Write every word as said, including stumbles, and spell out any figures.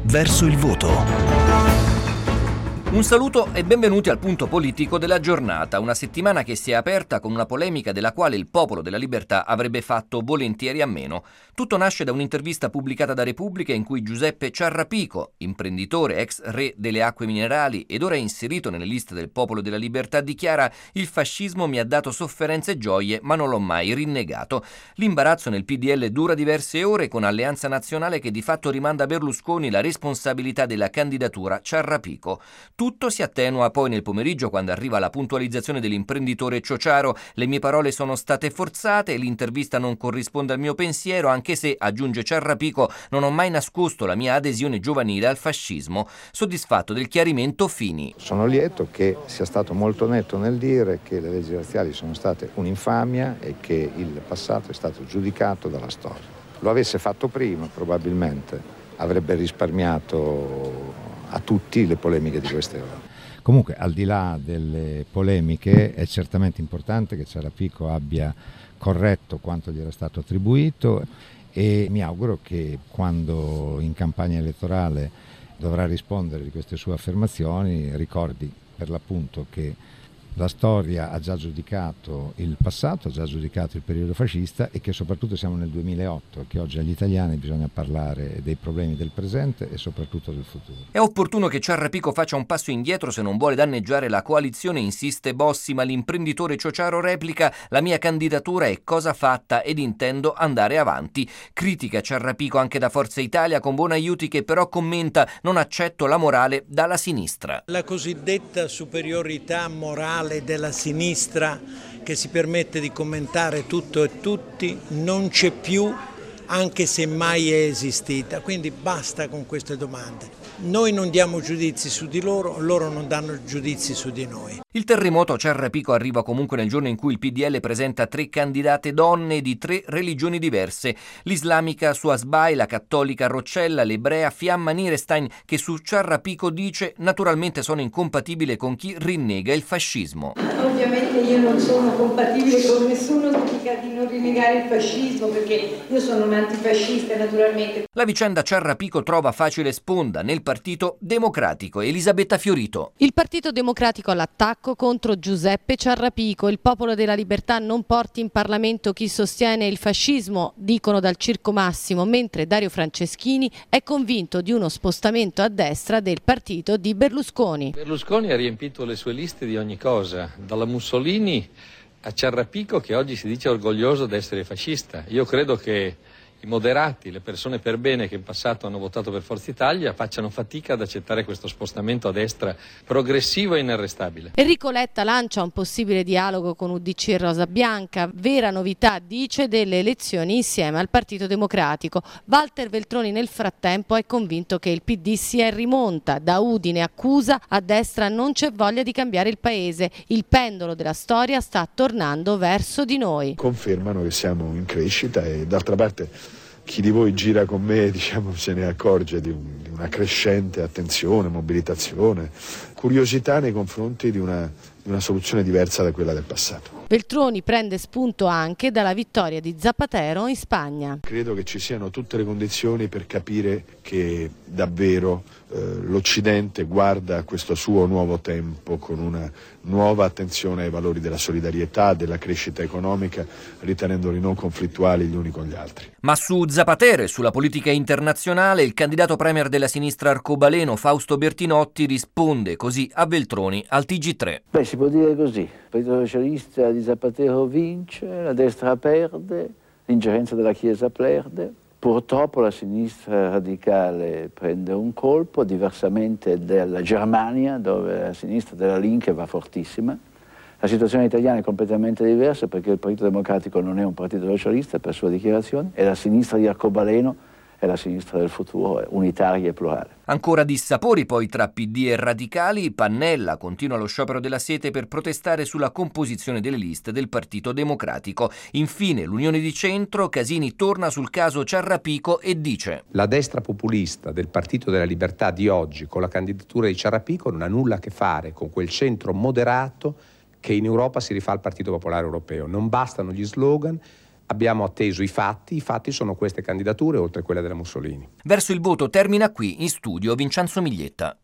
verso il voto. Un saluto e benvenuti al punto politico della giornata, una settimana che si è aperta con una polemica della quale il Popolo della Libertà avrebbe fatto volentieri a meno. Tutto nasce da un'intervista pubblicata da Repubblica in cui Giuseppe Ciarrapico, imprenditore, ex re delle acque minerali ed ora inserito nelle liste del Popolo della Libertà, dichiara: «Il fascismo mi ha dato sofferenze e gioie, ma non l'ho mai rinnegato». L'imbarazzo nel P D L dura diverse ore, con Alleanza Nazionale che di fatto rimanda a Berlusconi la responsabilità della candidatura Ciarrapico. Tutto si attenua poi nel pomeriggio quando arriva la puntualizzazione dell'imprenditore Ciociaro. «Le mie parole sono state forzate, l'intervista non corrisponde al mio pensiero, anche se», aggiunge Ciarrapico, «non ho mai nascosto la mia adesione giovanile al fascismo». Soddisfatto del chiarimento Fini. Sono lieto che sia stato molto netto nel dire che le leggi razziali sono state un'infamia e che il passato è stato giudicato dalla storia. Lo avesse fatto prima, probabilmente avrebbe risparmiato a tutti le polemiche di queste ore. Comunque, al di là delle polemiche, è certamente importante che Ciarrapico abbia corretto quanto gli era stato attribuito e mi auguro che quando in campagna elettorale dovrà rispondere di queste sue affermazioni ricordi per l'appunto che la storia ha già giudicato il passato, ha già giudicato il periodo fascista e che soprattutto siamo nel duemilaotto e che oggi agli italiani bisogna parlare dei problemi del presente e soprattutto del futuro. È opportuno che Ciarrapico faccia un passo indietro se non vuole danneggiare la coalizione, insiste Bossi, ma l'imprenditore Ciociaro replica: «La mia candidatura è cosa fatta ed intendo andare avanti». Critica Ciarrapico anche da Forza Italia con Bonaiuti, che però commenta: «Non accetto la morale dalla sinistra». La cosiddetta superiorità morale della sinistra che si permette di commentare tutto e tutti non c'è più, anche se mai è esistita, quindi basta con queste domande. Noi non diamo giudizi su di loro, loro non danno giudizi su di noi. Il terremoto a Ciarrapico arriva comunque nel giorno in cui il P D L presenta tre candidate donne di tre religioni diverse: l'islamica Suasbai, la cattolica Roccella, l'ebrea Fiamma Nierestein, che su Ciarrapico dice: «Naturalmente sono incompatibile con chi rinnega il fascismo». Ovviamente io non sono compatibile con nessuno che dica di non rinnegare il fascismo, perché io sono un antifascista naturalmente. La vicenda Ciarrapico trova facile sponda nel Partito Democratico. Elisabetta Fiorito. Il Partito Democratico all'attacco contro Giuseppe Ciarrapico. Il Popolo della Libertà non porti in Parlamento chi sostiene il fascismo, dicono dal Circo Massimo, mentre Dario Franceschini è convinto di uno spostamento a destra del partito di Berlusconi. Berlusconi ha riempito le sue liste di ogni cosa, dalla Mussolini a Ciarrapico, che oggi si dice orgoglioso di essere fascista. Io credo che i moderati, le persone per bene che in passato hanno votato per Forza Italia, facciano fatica ad accettare questo spostamento a destra progressivo e inarrestabile. Enrico Letta lancia un possibile dialogo con U D C e Rosa Bianca, vera novità, dice, delle elezioni insieme al Partito Democratico. Walter Veltroni nel frattempo è convinto che il P D sia in rimonta. Da Udine accusa: a destra non c'è voglia di cambiare il paese, il pendolo della storia sta tornando verso di noi. Confermano che siamo in crescita e d'altra parte chi di voi gira con me, diciamo, se ne accorge di, un, di una crescente attenzione, mobilitazione, curiosità nei confronti di una, di una soluzione diversa da quella del passato. Veltroni prende spunto anche dalla vittoria di Zapatero in Spagna. Credo che ci siano tutte le condizioni per capire che davvero eh, l'Occidente guarda a questo suo nuovo tempo con una nuova attenzione ai valori della solidarietà, della crescita economica, ritenendoli non conflittuali gli uni con gli altri. Ma su Zapatero e sulla politica internazionale il candidato premier della sinistra arcobaleno Fausto Bertinotti risponde così a Veltroni al T G tre. Beh, si può dire così. Il Partito Socialista di Zapatero vince, la destra perde, l'ingerenza della Chiesa perde. Purtroppo la sinistra radicale prende un colpo, diversamente dalla Germania, dove la sinistra della Linke va fortissima. La situazione italiana è completamente diversa perché il Partito Democratico non è un partito socialista per sua dichiarazione e la sinistra di Arcobaleno è la sinistra del futuro, è unitaria e plurale. Ancora dissapori poi tra P D e radicali. Pannella continua lo sciopero della sete per protestare sulla composizione delle liste del Partito Democratico. Infine l'Unione di Centro, Casini torna sul caso Ciarrapico e dice: la destra populista del Partito della Libertà di oggi con la candidatura di Ciarrapico non ha nulla a che fare con quel centro moderato che in Europa si rifà al Partito Popolare Europeo. Non bastano gli slogan, Abbiamo atteso i fatti, i fatti sono queste candidature oltre a quelle della Mussolini. Verso il voto termina qui in studio Vincenzo Miglietta.